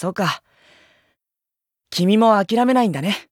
そうか。君も諦めないんだね。